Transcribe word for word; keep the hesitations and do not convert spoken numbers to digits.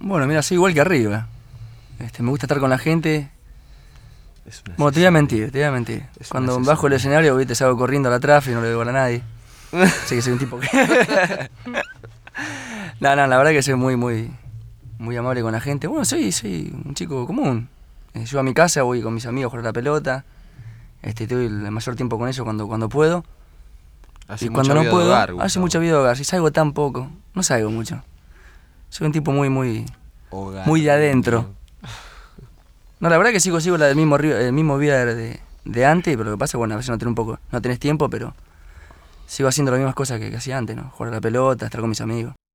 Bueno, mira, soy igual que arriba. Este, me gusta estar con la gente. Es una Bueno, te voy a mentir, te voy a mentir. Es Cuando una bajo el escenario, viste, salgo corriendo a la tráfico y no le digo a nadie. Sé que soy un tipo que... No, no, la verdad que soy muy, muy, muy amable con la gente. Bueno, soy, soy un chico común. Eh, yo a mi casa voy con mis amigos a jugar a la pelota. Este, estoy el mayor tiempo con ellos cuando, cuando puedo. Hace Y mucha cuando no vida de puedo, hogar, hace Gustavo. mucha vida de hogar. Si salgo tan poco, no salgo mucho. Soy un tipo muy, muy, Hogar, muy de adentro. mío. No, la verdad que sigo, sigo la del mismo, río- el mismo vida de, de antes, pero lo que pasa, bueno, a veces no tenés un poco, no tenés tiempo, pero sigo haciendo las mismas cosas que, que hacía antes, ¿no? Jugar a la pelota, estar con mis amigos.